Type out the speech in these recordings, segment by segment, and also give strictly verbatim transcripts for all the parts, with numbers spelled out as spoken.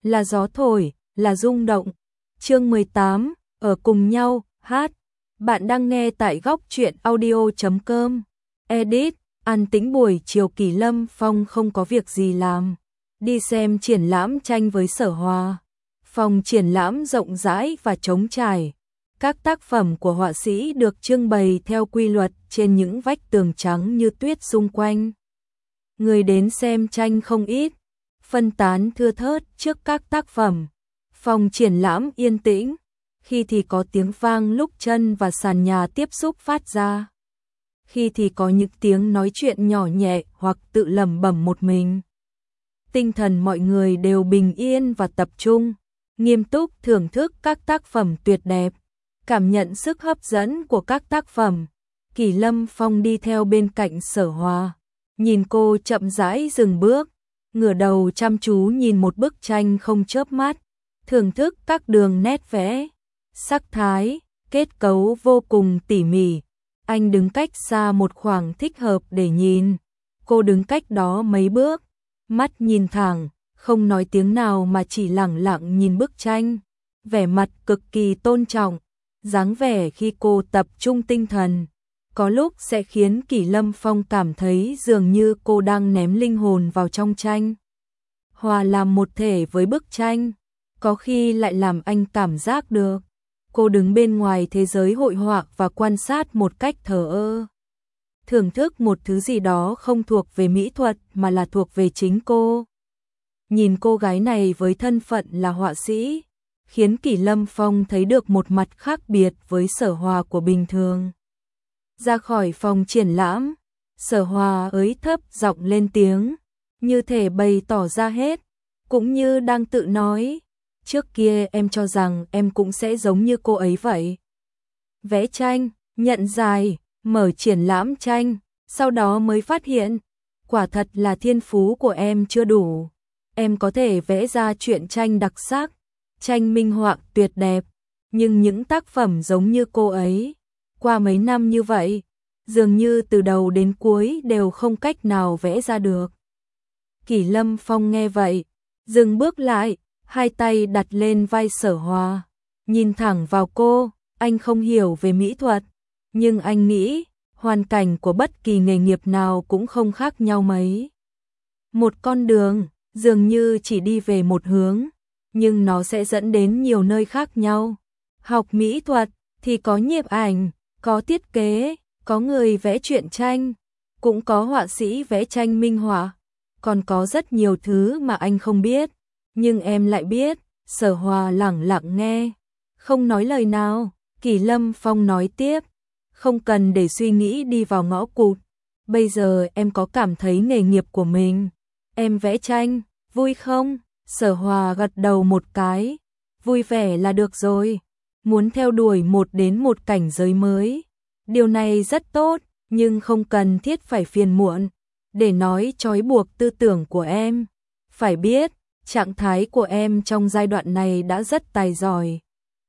là gió thổi, là rung động. Chương mười tám, ở cùng nhau, hát. Bạn đang nghe tại góc truyện audio chấm com. Edit, an tĩnh buổi chiều Kỳ Lâm Phong không có việc gì làm. Đi xem triển lãm tranh với Sở Hòa. Phòng triển lãm rộng rãi và trống trải. Các tác phẩm của họa sĩ được trưng bày theo quy luật trên những vách tường trắng như tuyết xung quanh. Người đến xem tranh không ít, phân tán thưa thớt trước các tác phẩm. Phòng triển lãm yên tĩnh, khi thì có tiếng vang lúc chân và sàn nhà tiếp xúc phát ra. Khi thì có những tiếng nói chuyện nhỏ nhẹ hoặc tự lẩm bẩm một mình. Tinh thần mọi người đều bình yên và tập trung, nghiêm túc thưởng thức các tác phẩm tuyệt đẹp. Cảm nhận sức hấp dẫn của các tác phẩm, Kỳ Lâm Phong đi theo bên cạnh Sở Hòa, nhìn cô chậm rãi dừng bước, ngửa đầu chăm chú nhìn một bức tranh không chớp mắt, thưởng thức các đường nét vẽ, sắc thái, kết cấu vô cùng tỉ mỉ. Anh đứng cách xa một khoảng thích hợp để nhìn, cô đứng cách đó mấy bước, mắt nhìn thẳng, không nói tiếng nào mà chỉ lẳng lặng nhìn bức tranh, vẻ mặt cực kỳ tôn trọng. Dáng vẻ khi cô tập trung tinh thần, có lúc sẽ khiến Kỳ Lâm Phong cảm thấy dường như cô đang ném linh hồn vào trong tranh, hòa làm một thể với bức tranh, có khi lại làm anh cảm giác được cô đứng bên ngoài thế giới hội họa và quan sát một cách thờ ơ, thưởng thức một thứ gì đó không thuộc về mỹ thuật mà là thuộc về chính cô. Nhìn cô gái này với thân phận là họa sĩ, khiến Kỳ Lâm Phong thấy được một mặt khác biệt với Sở Hòa của bình thường. Ra khỏi phòng triển lãm, Sở Hòa ới thấp giọng lên tiếng, như thể bày tỏ ra hết, cũng như đang tự nói, trước kia em cho rằng em cũng sẽ giống như cô ấy vậy. Vẽ tranh, nhận giải, mở triển lãm tranh, sau đó mới phát hiện, quả thật là thiên phú của em chưa đủ. Em có thể vẽ ra truyện tranh đặc sắc, tranh minh họa tuyệt đẹp, nhưng những tác phẩm giống như cô ấy, qua mấy năm như vậy, dường như từ đầu đến cuối đều không cách nào vẽ ra được. Kỳ Lâm Phong nghe vậy, dừng bước lại, hai tay đặt lên vai Sở Hòa, nhìn thẳng vào cô. Anh không hiểu về mỹ thuật, nhưng anh nghĩ hoàn cảnh của bất kỳ nghề nghiệp nào cũng không khác nhau mấy. Một con đường dường như chỉ đi về một hướng, nhưng nó sẽ dẫn đến nhiều nơi khác nhau. Học mỹ thuật thì có nhiếp ảnh, có thiết kế, có người vẽ truyện tranh, cũng có họa sĩ vẽ tranh minh họa, còn có rất nhiều thứ mà anh không biết, nhưng em lại biết. Sở Hòa lẳng lặng nghe, không nói lời nào. Kỳ Lâm Phong nói tiếp, không cần để suy nghĩ đi vào ngõ cụt. Bây giờ em có cảm thấy nghề nghiệp của mình, em vẽ tranh, vui không? Sở Hòa gật đầu một cái, vui vẻ là được rồi, muốn theo đuổi một đến một cảnh giới mới. Điều này rất tốt, nhưng không cần thiết phải phiền muộn, để nói trói buộc tư tưởng của em. Phải biết, trạng thái của em trong giai đoạn này đã rất tài giỏi.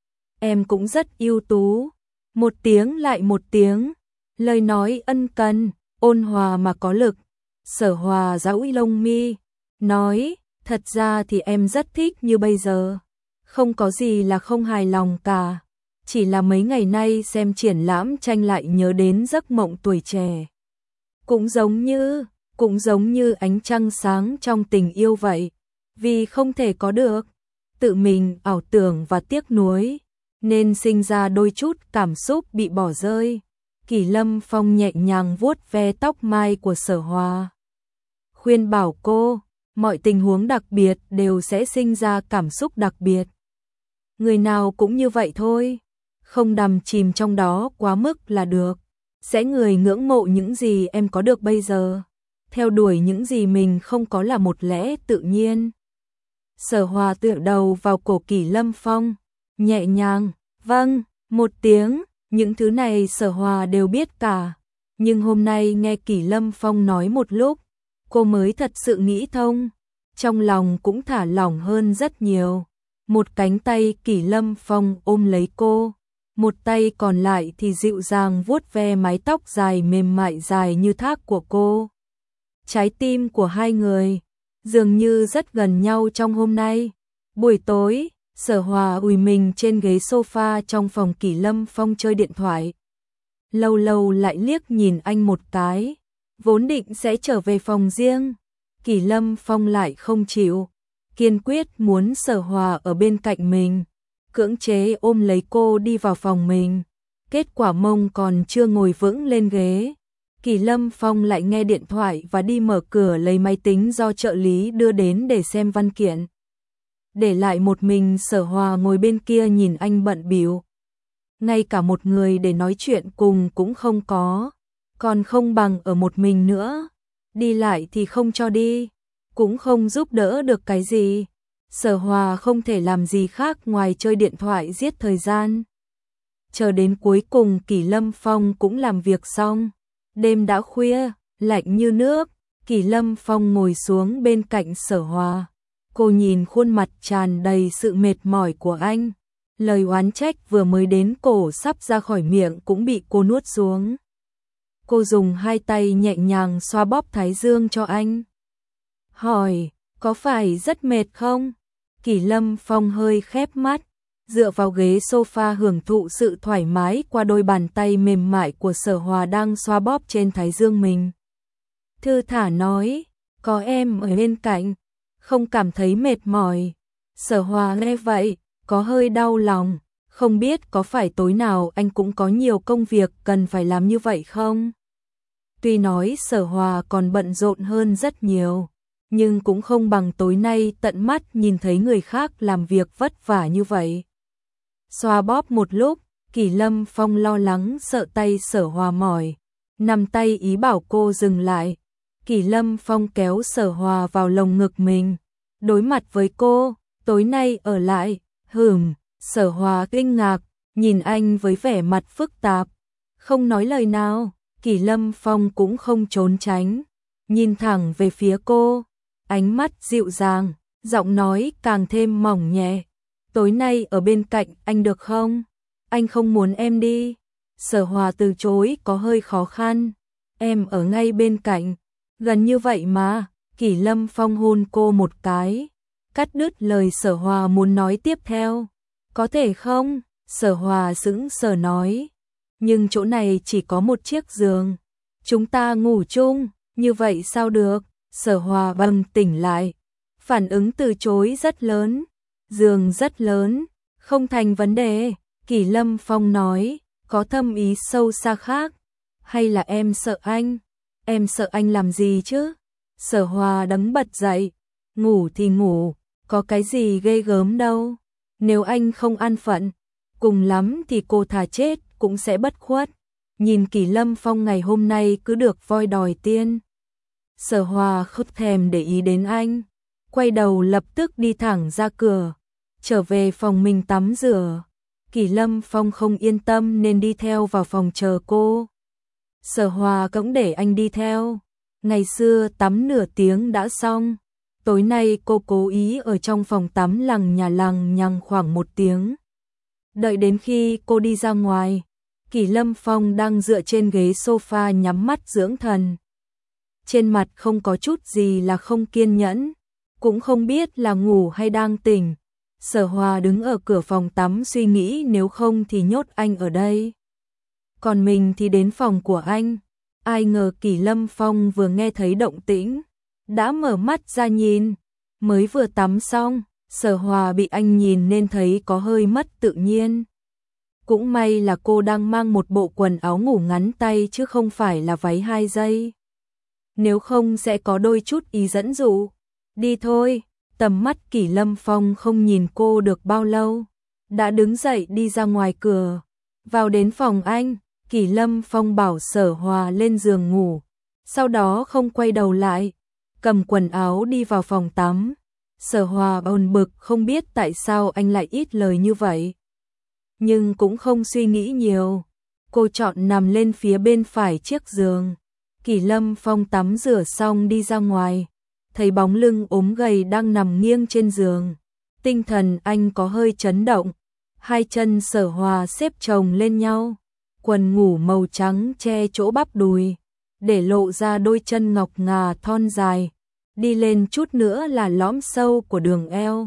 Em cũng rất ưu tú. Một tiếng lại một tiếng, lời nói ân cần, ôn hòa mà có lực. Sở Hòa giãu lông mi, nói, thật ra thì em rất thích như bây giờ. Không có gì là không hài lòng cả. Chỉ là mấy ngày nay xem triển lãm tranh lại nhớ đến giấc mộng tuổi trẻ. Cũng giống như, cũng giống như ánh trăng sáng trong tình yêu vậy. Vì không thể có được, tự mình ảo tưởng và tiếc nuối, nên sinh ra đôi chút cảm xúc bị bỏ rơi. Kỳ Lâm Phong nhẹ nhàng vuốt ve tóc mai của Sở Hòa, khuyên bảo cô, mọi tình huống đặc biệt đều sẽ sinh ra cảm xúc đặc biệt. Người nào cũng như vậy thôi, không đắm chìm trong đó quá mức là được. Sẽ người ngưỡng mộ những gì em có được bây giờ, theo đuổi những gì mình không có là một lẽ tự nhiên. Sở Hòa tựa đầu vào cổ Kỳ Lâm Phong, nhẹ nhàng, vâng, một tiếng. Những thứ này Sở Hòa đều biết cả, nhưng hôm nay nghe Kỳ Lâm Phong nói một lúc, cô mới thật sự nghĩ thông, trong lòng cũng thả lỏng hơn rất nhiều. Một cánh tay Kỳ Lâm Phong ôm lấy cô, một tay còn lại thì dịu dàng vuốt ve mái tóc dài mềm mại dài như thác của cô. Trái tim của hai người dường như rất gần nhau trong hôm nay, Buổi tối, Sở Hòa ùi mình trên ghế sofa trong phòng Kỷ Lâm Phong chơi điện thoại. Lâu lâu lại liếc nhìn anh một cái, vốn định sẽ trở về phòng riêng. Kỷ Lâm Phong lại không chịu, kiên quyết muốn Sở Hòa ở bên cạnh mình, cưỡng chế ôm lấy cô đi vào phòng mình. Kết quả mông còn chưa ngồi vững lên ghế, Kỷ Lâm Phong lại nghe điện thoại và đi mở cửa lấy máy tính do trợ lý đưa đến để xem văn kiện. Để lại một mình Sở Hòa ngồi bên kia nhìn anh bận bịu. Ngay cả một người để nói chuyện cùng cũng không có, còn không bằng ở một mình nữa. Đi lại thì không cho đi, cũng không giúp đỡ được cái gì. Sở Hòa không thể làm gì khác ngoài chơi điện thoại giết thời gian. Chờ đến cuối cùng Kỷ Lâm Phong cũng làm việc xong. Đêm đã khuya, lạnh như nước, Kỷ Lâm Phong ngồi xuống bên cạnh Sở Hòa. Cô nhìn khuôn mặt tràn đầy sự mệt mỏi của anh. Lời oán trách vừa mới đến cổ sắp ra khỏi miệng cũng bị cô nuốt xuống. Cô dùng hai tay nhẹ nhàng xoa bóp thái dương cho anh. Hỏi, có phải rất mệt không? Kỷ Lâm Phong hơi khép mắt, dựa vào ghế sofa hưởng thụ sự thoải mái qua đôi bàn tay mềm mại của Sở Hòa đang xoa bóp trên thái dương mình. Thư thả nói, có em ở bên cạnh, không cảm thấy mệt mỏi. Sở Hòa nghe vậy, có hơi đau lòng, không biết có phải tối nào anh cũng có nhiều công việc cần phải làm như vậy không? Tuy nói Sở Hòa còn bận rộn hơn rất nhiều, nhưng cũng không bằng tối nay tận mắt nhìn thấy người khác làm việc vất vả như vậy. Xoa bóp một lúc, Kỷ Lâm Phong lo lắng sợ tay Sở Hòa mỏi, nắm tay ý bảo cô dừng lại. Kỷ Lâm Phong kéo Sở Hòa vào lồng ngực mình, đối mặt với cô, tối nay ở lại. Hừm, Sở Hòa kinh ngạc, nhìn anh với vẻ mặt phức tạp, không nói lời nào. Kỷ Lâm Phong cũng không trốn tránh, nhìn thẳng về phía cô, ánh mắt dịu dàng, giọng nói càng thêm mỏng nhẹ. Tối nay ở bên cạnh anh được không? Anh không muốn em đi. Sở Hòa từ chối có hơi khó khăn. Em ở ngay bên cạnh, gần như vậy mà. Kỷ Lâm Phong hôn cô một cái, cắt đứt lời Sở Hòa muốn nói tiếp theo. Có thể không? Sở Hòa sững sờ nói. Nhưng chỗ này chỉ có một chiếc giường, chúng ta ngủ chung, như vậy sao được? Sở Hòa bừng tỉnh lại, phản ứng từ chối rất lớn. Giường rất lớn, không thành vấn đề. Kỷ Lâm Phong nói, có thâm ý sâu xa khác. Hay là em sợ anh? Em sợ anh làm gì chứ? Sở Hòa đứng bật dậy, ngủ thì ngủ, có cái gì ghê gớm đâu. Nếu anh không an phận, cùng lắm thì cô thà chết cũng sẽ bất khuất. Nhìn Kỷ Lâm Phong ngày hôm nay cứ được voi đòi tiên. Sở Hòa không thèm để ý đến anh, quay đầu lập tức đi thẳng ra cửa, trở về phòng mình tắm rửa. Kỷ Lâm Phong không yên tâm nên đi theo vào phòng chờ cô. Sở Hòa cũng để anh đi theo. Ngày xưa tắm nửa tiếng đã xong, tối nay cô cố ý ở trong phòng tắm lằng nhà lằng nhằng khoảng một tiếng. Đợi đến khi cô đi ra ngoài, Kỷ Lâm Phong đang dựa trên ghế sofa nhắm mắt dưỡng thần. Trên mặt không có chút gì là không kiên nhẫn, cũng không biết là ngủ hay đang tỉnh. Sở Hòa đứng ở cửa phòng tắm suy nghĩ nếu không thì nhốt anh ở đây, còn mình thì đến phòng của anh. Ai ngờ Kỷ Lâm Phong vừa nghe thấy động tĩnh, đã mở mắt ra nhìn. Mới vừa tắm xong, Sở Hòa bị anh nhìn nên thấy có hơi mất tự nhiên. Cũng may là cô đang mang một bộ quần áo ngủ ngắn tay chứ không phải là váy hai dây. Nếu không sẽ có đôi chút ý dẫn dụ. Đi thôi. Tầm mắt Kỷ Lâm Phong không nhìn cô được bao lâu, đã đứng dậy đi ra ngoài cửa. Vào đến phòng anh, Kỷ Lâm Phong bảo Sở Hòa lên giường ngủ, sau đó không quay đầu lại, cầm quần áo đi vào phòng tắm. Sở Hòa bồn bực không biết tại sao anh lại ít lời như vậy, nhưng cũng không suy nghĩ nhiều. Cô chọn nằm lên phía bên phải chiếc giường. Kỷ Lâm Phong tắm rửa xong đi ra ngoài, thấy bóng lưng ốm gầy đang nằm nghiêng trên giường. Tinh thần anh có hơi chấn động. Hai chân Sở Hòa xếp chồng lên nhau, quần ngủ màu trắng che chỗ bắp đùi, để lộ ra đôi chân ngọc ngà thon dài, đi lên chút nữa là lõm sâu của đường eo.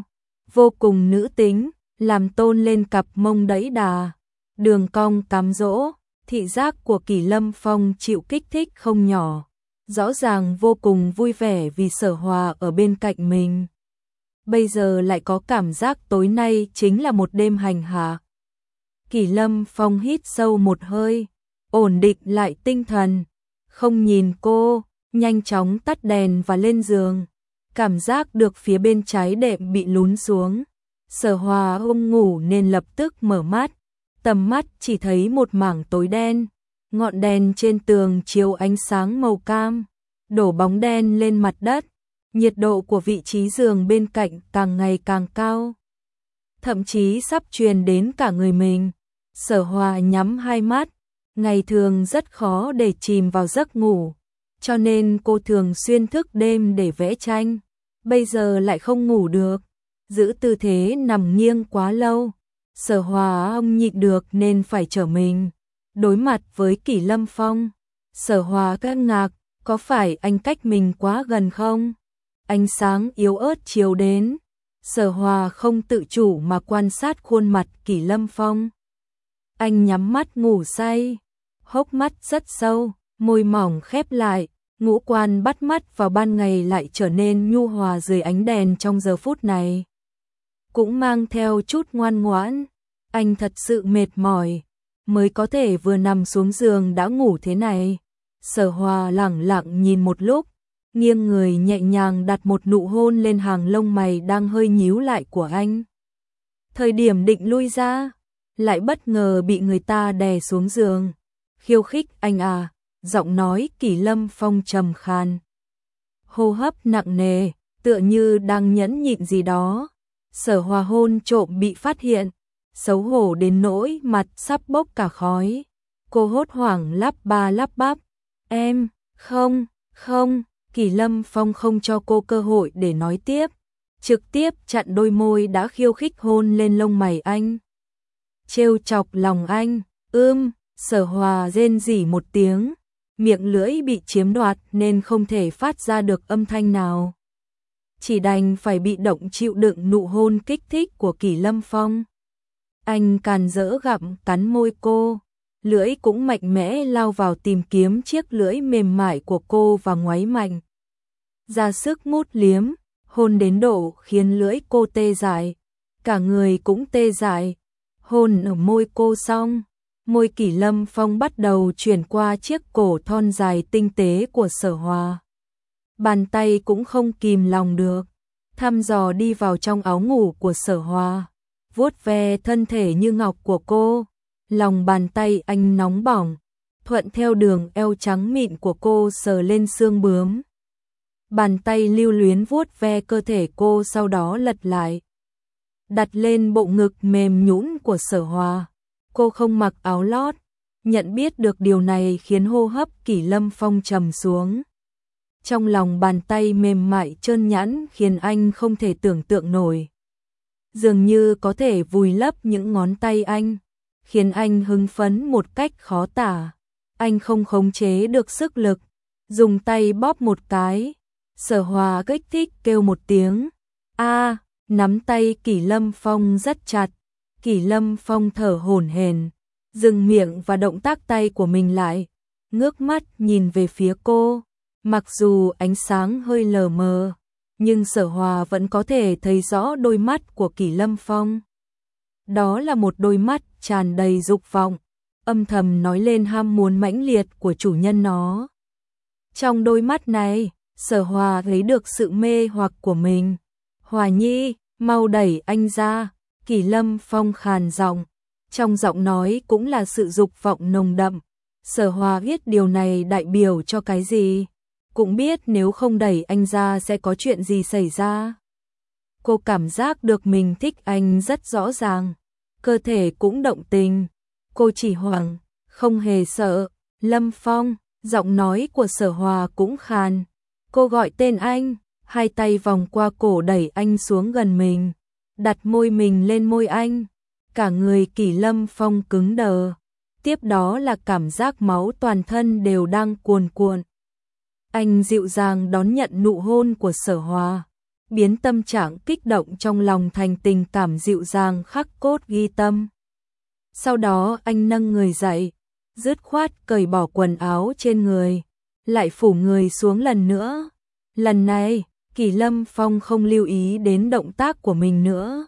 vô cùng nữ tính, làm tôn lên cặp mông đẫy đà, đường cong cám dỗ, thị giác của Kỷ Lâm Phong chịu kích thích không nhỏ, rõ ràng vô cùng vui vẻ vì Sở Hòa ở bên cạnh mình. Bây giờ lại có cảm giác tối nay chính là một đêm hành hạ. Kỷ Lâm Phong hít sâu một hơi, ổn định lại tinh thần, không nhìn cô, nhanh chóng tắt đèn và lên giường. Cảm giác được phía bên trái đệm bị lún xuống. Sở Hòa không ngủ nên lập tức mở mắt, tầm mắt chỉ thấy một mảng tối đen, ngọn đèn trên tường chiếu ánh sáng màu cam, đổ bóng đen lên mặt đất, nhiệt độ của vị trí giường bên cạnh càng ngày càng cao, thậm chí sắp truyền đến cả người mình. Sở Hòa nhắm hai mắt, ngày thường rất khó để chìm vào giấc ngủ, cho nên cô thường xuyên thức đêm để vẽ tranh, bây giờ lại không ngủ được, giữ tư thế nằm nghiêng quá lâu. Sở Hòa không nhịn được nên phải trở mình đối mặt với Kỷ Lâm Phong. Sở Hòa kinh ngạc, có phải anh cách mình quá gần không? Ánh sáng yếu ớt chiếu đến, Sở Hòa không tự chủ mà quan sát khuôn mặt Kỷ Lâm Phong. Anh nhắm mắt ngủ say, hốc mắt rất sâu, môi mỏng khép lại, ngũ quan bắt mắt vào ban ngày lại trở nên nhu hòa dưới ánh đèn trong giờ phút này. Cũng mang theo chút ngoan ngoãn, anh thật sự mệt mỏi, mới có thể vừa nằm xuống giường đã ngủ thế này. Sở Hòa lẳng lặng nhìn một lúc, nghiêng người nhẹ nhàng đặt một nụ hôn lên hàng lông mày đang hơi nhíu lại của anh. Thời điểm định lui ra, lại bất ngờ bị người ta đè xuống giường. Khiêu khích anh à, giọng nói Kỷ Lâm Phong trầm khan. Hô hấp nặng nề, tựa như đang nhẫn nhịn gì đó. Sở Hòa hôn trộm bị phát hiện, xấu hổ đến nỗi mặt sắp bốc cả khói. Cô hốt hoảng lắp ba lắp bắp, em, không, không. Kỷ Lâm Phong không cho cô cơ hội để nói tiếp, trực tiếp chặn đôi môi đã khiêu khích hôn lên lông mày anh. Trêu chọc lòng anh, ưm, Sở Hòa rên rỉ một tiếng, miệng lưỡi bị chiếm đoạt nên không thể phát ra được âm thanh nào. Chỉ đành phải bị động chịu đựng nụ hôn kích thích của Kỷ Lâm Phong. Anh càn rỡ gặm cắn môi cô, lưỡi cũng mạnh mẽ lao vào tìm kiếm chiếc lưỡi mềm mại của cô và ngoáy mạnh. Ra sức mút liếm, hôn đến độ khiến lưỡi cô tê dại, cả người cũng tê dại. Hôn ở môi cô xong, môi Kỷ Lâm Phong bắt đầu chuyển qua chiếc cổ thon dài tinh tế của Sở Hòa. Bàn tay cũng không kìm lòng được, thăm dò đi vào trong áo ngủ của Sở Hòa, vuốt ve thân thể như ngọc của cô. Lòng bàn tay anh nóng bỏng, thuận theo đường eo trắng mịn của cô sờ lên xương bướm. Bàn tay lưu luyến vuốt ve cơ thể cô, sau đó lật lại, đặt lên bộ ngực mềm nhũn của Sở Hòa. Cô không mặc áo lót, nhận biết được điều này khiến hô hấp Kỷ Lâm Phong trầm xuống. Trong lòng bàn tay mềm mại trơn nhẵn khiến anh không thể tưởng tượng nổi. Dường như có thể vùi lấp những ngón tay anh, khiến anh hưng phấn một cách khó tả. Anh không khống chế được sức lực, dùng tay bóp một cái. Sở Hòa kích thích kêu một tiếng, a, nắm tay Kỷ Lâm Phong rất chặt. Kỷ Lâm Phong thở hổn hển, dừng miệng và động tác tay của mình lại, ngước mắt nhìn về phía cô. Mặc dù ánh sáng hơi lờ mờ, nhưng Sở Hòa vẫn có thể thấy rõ đôi mắt của Kỷ Lâm Phong. Đó là một đôi mắt tràn đầy dục vọng, âm thầm nói lên ham muốn mãnh liệt của chủ nhân nó. Trong đôi mắt này, Sở Hòa thấy được sự mê hoặc của mình. Hòa Nhi, mau đẩy anh ra. Kỷ Lâm Phong khàn giọng, trong giọng nói cũng là sự dục vọng nồng đậm. Sở Hòa biết điều này đại biểu cho cái gì, cũng biết nếu không đẩy anh ra sẽ có chuyện gì xảy ra. Cô cảm giác được mình thích anh rất rõ ràng, cơ thể cũng động tình. Cô chỉ hoảng, không hề sợ. Lâm Phong, giọng nói của Sở Hòa cũng khàn. Cô gọi tên anh, hai tay vòng qua cổ đẩy anh xuống gần mình, đặt môi mình lên môi anh. Cả người Kỷ Lâm Phong cứng đờ, tiếp đó là cảm giác máu toàn thân đều đang cuồn cuộn. Anh dịu dàng đón nhận nụ hôn của Sở Hòa, biến tâm trạng kích động trong lòng thành tình cảm dịu dàng khắc cốt ghi tâm. Sau đó anh nâng người dậy, dứt khoát cởi bỏ quần áo trên người, lại phủ người xuống lần nữa. Lần này, Kỳ Lâm Phong không lưu ý đến động tác của mình nữa.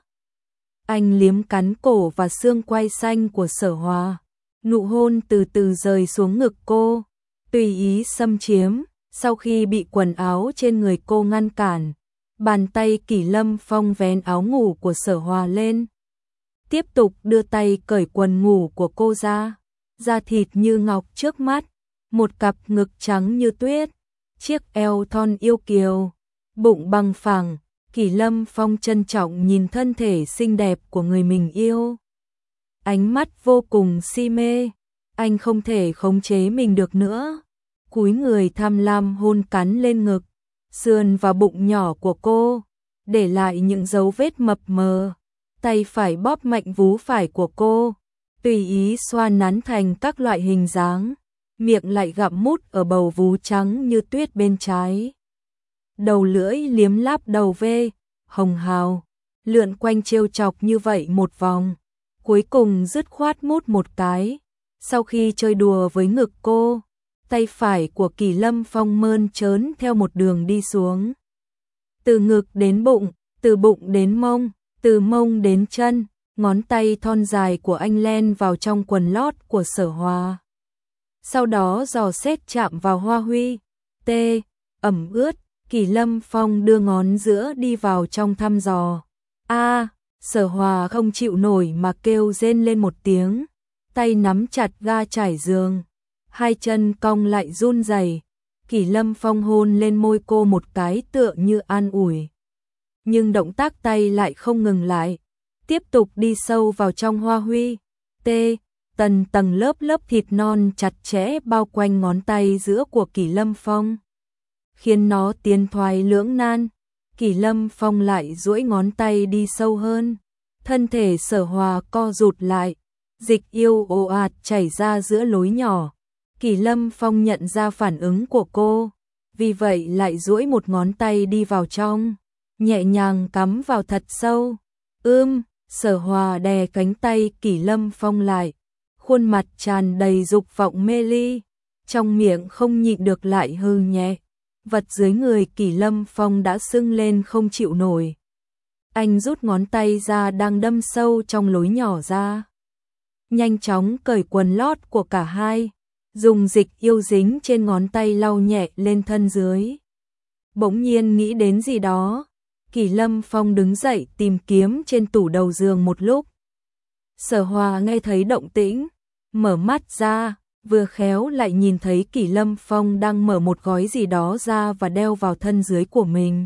Anh liếm cắn cổ và xương quai xanh của Sở Hòa, nụ hôn từ từ rời xuống ngực cô, tùy ý xâm chiếm. Sau khi bị quần áo trên người cô ngăn cản, bàn tay Kỳ Lâm Phong vén áo ngủ của Sở Hòa lên, tiếp tục đưa tay cởi quần ngủ của cô ra. Da thịt như ngọc trước mắt, một cặp ngực trắng như tuyết, chiếc eo thon yêu kiều, bụng bằng phẳng. Kỳ Lâm Phong trân trọng nhìn thân thể xinh đẹp của người mình yêu. Ánh mắt vô cùng si mê, anh không thể khống chế mình được nữa. Cúi người tham lam hôn cắn lên ngực, sườn và bụng nhỏ của cô, để lại những dấu vết mập mờ. Tay phải bóp mạnh vú phải của cô, tùy ý xoa nắn thành các loại hình dáng, miệng lại gặm mút ở bầu vú trắng như tuyết bên trái. Đầu lưỡi liếm láp đầu vê, hồng hào, lượn quanh trêu chọc như vậy một vòng, cuối cùng dứt khoát mút một cái. Sau khi chơi đùa với ngực cô, tay phải của Kỳ Lâm Phong mơn trớn theo một đường đi xuống. Từ ngực đến bụng, từ bụng đến mông, từ mông đến chân, ngón tay thon dài của anh len vào trong quần lót của Sở Hòa. Sau đó dò xét chạm vào hoa huy, tê, ẩm ướt. Kỳ Lâm Phong đưa ngón giữa đi vào trong thăm dò. A, Sở Hòa không chịu nổi mà kêu rên lên một tiếng, tay nắm chặt ga trải giường, hai chân cong lại run rẩy. Kỳ Lâm Phong hôn lên môi cô một cái tựa như an ủi, nhưng động tác tay lại không ngừng lại, tiếp tục đi sâu vào trong hoa huy. T, tầng tầng lớp lớp thịt non chặt chẽ bao quanh ngón tay giữa của Kỳ Lâm Phong, khiến nó tiến thoái lưỡng nan. Kỳ Lâm Phong lại duỗi ngón tay đi sâu hơn, thân thể Sở Hòa co rụt lại, dịch yêu ồ ạt chảy ra giữa lối nhỏ. Kỳ Lâm Phong nhận ra phản ứng của cô, vì vậy lại duỗi một ngón tay đi vào trong, nhẹ nhàng cắm vào thật sâu. Ưm, Sở Hòa đè cánh tay Kỳ Lâm Phong lại, khuôn mặt tràn đầy dục vọng mê ly, trong miệng không nhịn được lại hừ nhẹ. Vật dưới người Kỳ Lâm Phong đã sưng lên không chịu nổi. Anh rút ngón tay ra đang đâm sâu trong lối nhỏ ra, nhanh chóng cởi quần lót của cả hai, dùng dịch yêu dính trên ngón tay lau nhẹ lên thân dưới. Bỗng nhiên nghĩ đến gì đó, Kỳ Lâm Phong đứng dậy tìm kiếm trên tủ đầu giường một lúc. Sở Hòa nghe thấy động tĩnh, mở mắt ra, vừa khéo lại nhìn thấy Kỳ Lâm Phong đang mở một gói gì đó ra và đeo vào thân dưới của mình.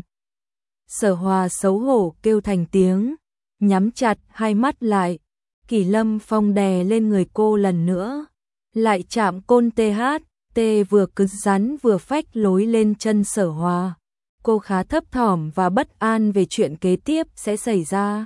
Sở Hòa xấu hổ kêu thành tiếng, nhắm chặt hai mắt lại. Kỳ Lâm Phong đè lên người cô lần nữa, lại chạm côn tê hát, tê vừa cứng rắn vừa phách lối lên chân Sở Hòa. Cô khá thấp thỏm và bất an về chuyện kế tiếp sẽ xảy ra.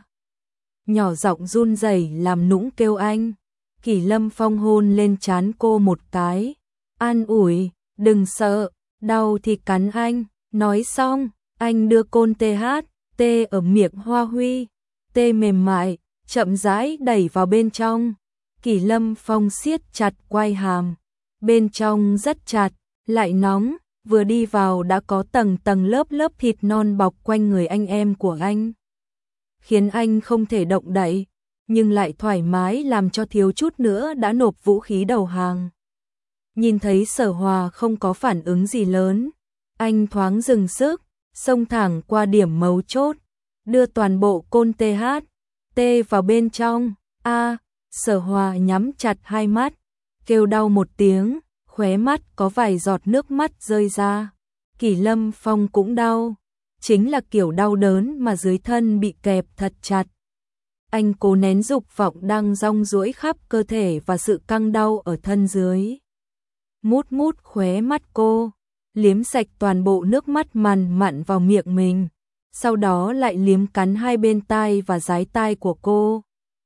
Nhỏ giọng run rẩy làm nũng kêu anh. Kỳ Lâm Phong hôn lên trán cô một cái, an ủi, đừng sợ, đau thì cắn anh. Nói xong, anh đưa côn tê hát, tê ở miệng hoa huy, tê mềm mại, chậm rãi đẩy vào bên trong. Kỳ Lâm Phong siết chặt quai hàm, bên trong rất chặt, lại nóng, vừa đi vào đã có tầng tầng lớp lớp thịt non bọc quanh người anh em của anh, khiến anh không thể động đậy, nhưng lại thoải mái làm cho thiếu chút nữa đã nộp vũ khí đầu hàng. Nhìn thấy Sở Hòa không có phản ứng gì lớn, anh thoáng dừng sức, xông thẳng qua điểm mấu chốt, đưa toàn bộ côn tê hát, tê vào bên trong. A, Sở Hòa nhắm chặt hai mắt, kêu đau một tiếng, khóe mắt có vài giọt nước mắt rơi ra. Kỳ Lâm Phong cũng đau, chính là kiểu đau đớn mà dưới thân bị kẹp thật chặt. Anh cố nén dục vọng đang rong ruổi khắp cơ thể và sự căng đau ở thân dưới. Mút mút khóe mắt cô, liếm sạch toàn bộ nước mắt mằn mặn vào miệng mình, sau đó lại liếm cắn hai bên tai và dái tai của cô.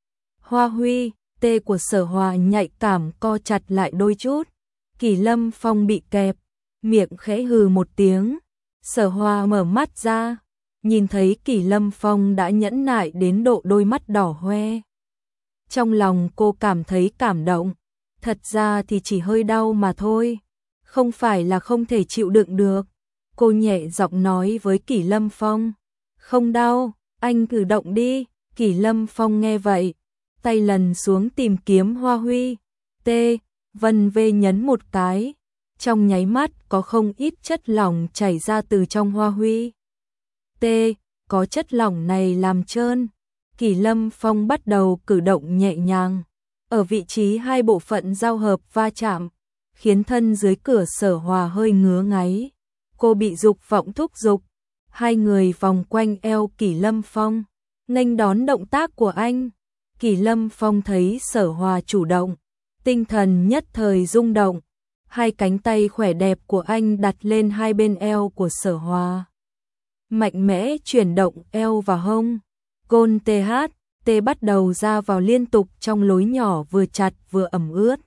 Hoa huy, tê của Sở Hòa nhạy cảm co chặt lại đôi chút. Kỳ Lâm Phong bị kẹp, miệng khẽ hừ một tiếng. Sở Hòa mở mắt ra, nhìn thấy Kỷ Lâm Phong đã nhẫn nại đến độ đôi mắt đỏ hoe. Trong lòng cô cảm thấy cảm động, thật ra thì chỉ hơi đau mà thôi, không phải là không thể chịu đựng được. Cô nhẹ giọng nói với Kỷ Lâm Phong, không đau, anh cử động đi. Kỷ Lâm Phong nghe vậy, tay lần xuống tìm kiếm hoa huy. T. Vân V nhấn một cái, trong nháy mắt có không ít chất lỏng chảy ra từ trong hoa huy. T. Có chất lỏng này làm trơn. Kỷ Lâm Phong bắt đầu cử động nhẹ nhàng, ở vị trí hai bộ phận giao hợp va chạm, khiến thân dưới cửa Sở Hòa hơi ngứa ngáy. Cô bị dục vọng thúc giục, hai người vòng quanh eo Kỷ Lâm Phong, nghênh đón động tác của anh. Kỷ Lâm Phong thấy Sở Hòa chủ động, tinh thần nhất thời rung động, hai cánh tay khỏe đẹp của anh đặt lên hai bên eo của Sở Hòa, mạnh mẽ chuyển động eo và hông. Gôn tê hát, tê bắt đầu ra vào liên tục trong lối nhỏ vừa chặt vừa ẩm ướt.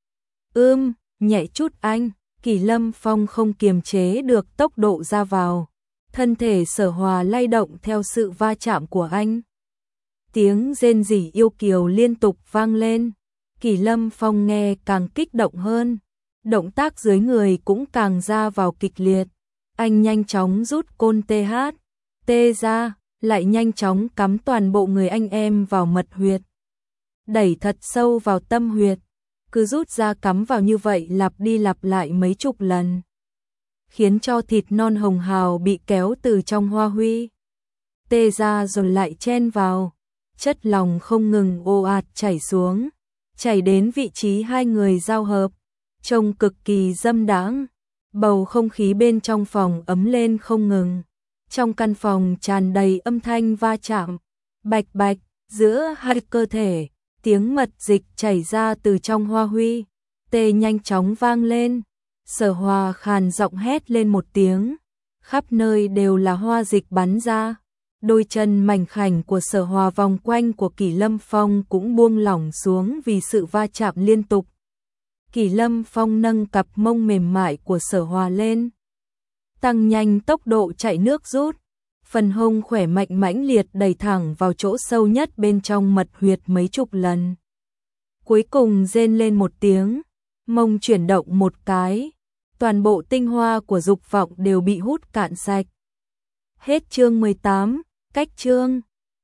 Ưm, nhẹ chút anh. Kỷ Lâm Phong không kiềm chế được tốc độ ra vào, thân thể Sở Hòa lay động theo sự va chạm của anh. Tiếng rên rỉ yêu kiều liên tục vang lên, Kỷ Lâm Phong nghe càng kích động hơn, động tác dưới người cũng càng ra vào kịch liệt. Anh nhanh chóng rút côn tê hát, tê ra, lại nhanh chóng cắm toàn bộ người anh em vào mật huyệt, đẩy thật sâu vào tâm huyệt, cứ rút ra cắm vào như vậy lặp đi lặp lại mấy chục lần, khiến cho thịt non hồng hào bị kéo từ trong hoa huy tê ra rồi lại chen vào, chất lỏng không ngừng ồ ạt chảy xuống, chảy đến vị trí hai người giao hợp, trông cực kỳ dâm đãng. Bầu không khí bên trong phòng ấm lên không ngừng, trong căn phòng tràn đầy âm thanh va chạm, bạch bạch giữa hai cơ thể. Tiếng mật dịch chảy ra từ trong hoa huy tê nhanh chóng vang lên. Sở Hòa khàn giọng hét lên một tiếng, khắp nơi đều là hoa dịch bắn ra. Đôi chân mảnh khảnh của Sở Hòa vòng quanh của Kỷ Lâm Phong cũng buông lỏng xuống vì sự va chạm liên tục. Kỷ Lâm Phong nâng cặp mông mềm mại của Sở Hòa lên, tăng nhanh tốc độ chạy nước rút, phần hông khỏe mạnh mãnh liệt đẩy thẳng vào chỗ sâu nhất bên trong mật huyệt mấy chục lần. Cuối cùng rên lên một tiếng, mông chuyển động một cái, toàn bộ tinh hoa của dục vọng đều bị hút cạn sạch. Hết chương mười tám, cách chương.